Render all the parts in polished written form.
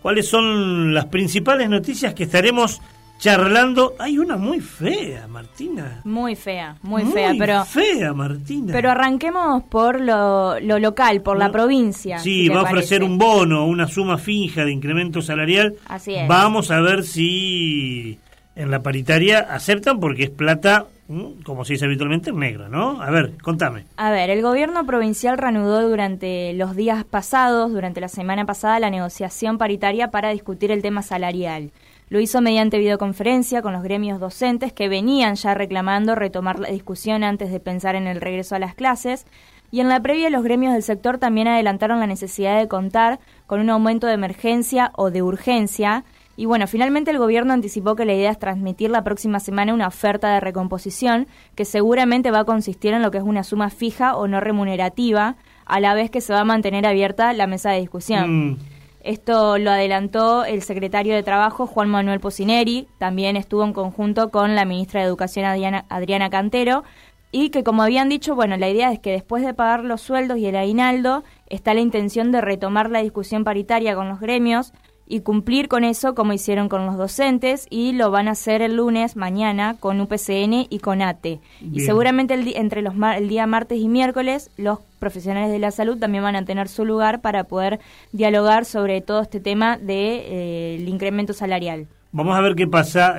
cuáles son las principales noticias que estaremos charlando. Hay una muy fea, Martina. Muy fea, pero fea, Martina. Pero arranquemos por lo local, por la provincia. Sí, si va a parece. ofrecer un bono, una suma fija de incremento salarial. Así es. Vamos a ver si en la paritaria aceptan, porque es plata, como se dice habitualmente, negra, ¿no? A ver, contame. A ver, el gobierno provincial reanudó durante los días pasados, durante la semana pasada, la negociación paritaria para discutir el tema salarial. Lo hizo mediante videoconferencia con los gremios docentes que venían ya reclamando retomar la discusión antes de pensar en el regreso a las clases. Y en la previa, los gremios del sector también adelantaron la necesidad de contar con un aumento de emergencia o de urgencia. Y bueno, finalmente el gobierno anticipó que la idea es transmitir la próxima semana una oferta de recomposición que seguramente va a consistir en lo que es una suma fija o no remunerativa, a la vez que se va a mantener abierta la mesa de discusión. Esto lo adelantó el secretario de Trabajo, Juan Manuel Pocineri, también estuvo en conjunto con la ministra de Educación, Adriana Cantero, y que, como habían dicho, bueno, la idea es que después de pagar los sueldos y el aguinaldo, está la intención de retomar la discusión paritaria con los gremios y cumplir con eso como hicieron con los docentes, y lo van a hacer el lunes, mañana, con UPCN y con ATE. Bien. Y seguramente el día martes y miércoles los profesionales de la salud también van a tener su lugar para poder dialogar sobre todo este tema de el incremento salarial. Vamos a ver qué pasa,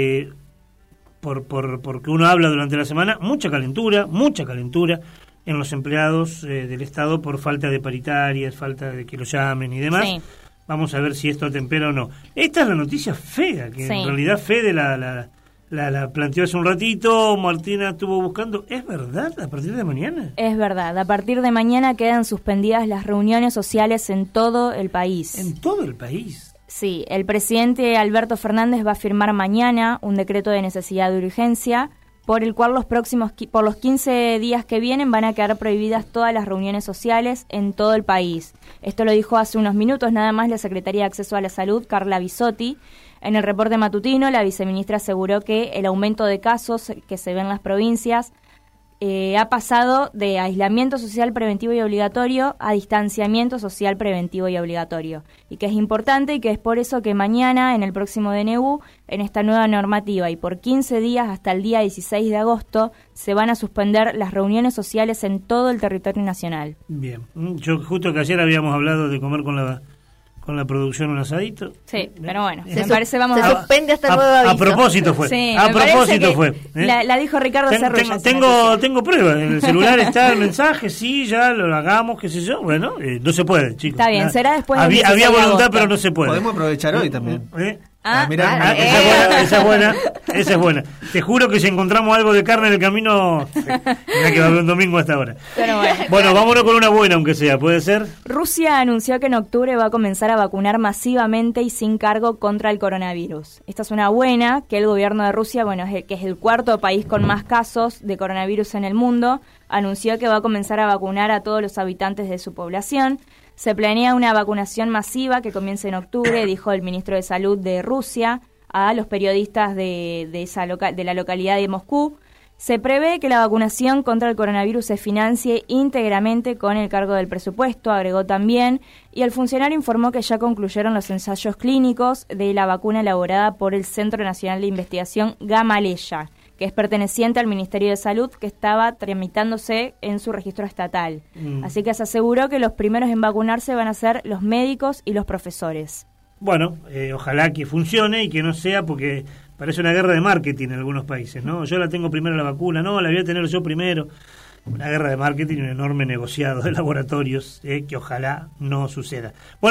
porque uno habla durante la semana, mucha calentura en los empleados del Estado por falta de paritarias, falta de que lo llamen y demás. Sí. Vamos a ver si esto tempera o no. Esta es la noticia fea, que en realidad Fede la planteó hace un ratito, Martina estuvo buscando. ¿Es verdad a partir de mañana? Es verdad, a partir de mañana quedan suspendidas las reuniones sociales en todo el país. ¿En todo el país? Sí, el presidente Alberto Fernández va a firmar mañana un decreto de necesidad de urgencia, por el cual por los 15 días que vienen van a quedar prohibidas todas las reuniones sociales en todo el país. Esto lo dijo hace unos minutos nada más la Secretaría de Acceso a la Salud, Carla Bisotti. En el reporte matutino, la viceministra aseguró que el aumento de casos que se ve en las provincias ha pasado de aislamiento social preventivo y obligatorio a distanciamiento social preventivo y obligatorio, y que es importante y que es por eso que mañana, en el próximo DNU, en esta nueva normativa y por 15 días hasta el día 16 de agosto, se van a suspender las reuniones sociales en todo el territorio nacional. Bien, yo justo que ayer habíamos hablado de comer con la producción un asadito. Sí, pero bueno, me parece vamos se suspende hasta nuevo aviso. A propósito fue. Sí, a propósito fue. La dijo Ricardo Cerrulla. Tengo pruebas. En el celular está el mensaje, sí, ya lo hagamos, qué sé yo. Bueno, no se puede, chicos. Está bien, será después del había voluntad, agosto. pero no se puede. Podemos aprovechar hoy también. Esa es buena. Te juro que si encontramos algo de carne en el camino, mira que va a haber un domingo hasta ahora. Bueno, vámonos con una buena, aunque sea, ¿puede ser? Rusia anunció que en octubre va a comenzar a vacunar masivamente y sin cargo contra el coronavirus. Esta es una buena, que el gobierno de Rusia, que es el cuarto país con más casos de coronavirus en el mundo, anunció que va a comenzar a vacunar a todos los habitantes de su población. Se planea una vacunación masiva que comience en octubre, dijo el ministro de Salud de Rusia a los periodistas de la localidad de Moscú. Se prevé que la vacunación contra el coronavirus se financie íntegramente con el cargo del presupuesto, agregó también, y el funcionario informó que ya concluyeron los ensayos clínicos de la vacuna elaborada por el Centro Nacional de Investigación Gamaleya, que es perteneciente al Ministerio de Salud, que estaba tramitándose en su registro estatal. Así que se aseguró que los primeros en vacunarse van a ser los médicos y los profesores. Bueno, ojalá que funcione y que no sea, porque parece una guerra de marketing en algunos países, ¿no? Yo la tengo primero la vacuna, no, la voy a tener yo primero. Una guerra de marketing y un enorme negociado de laboratorios, que ojalá no suceda. Bueno,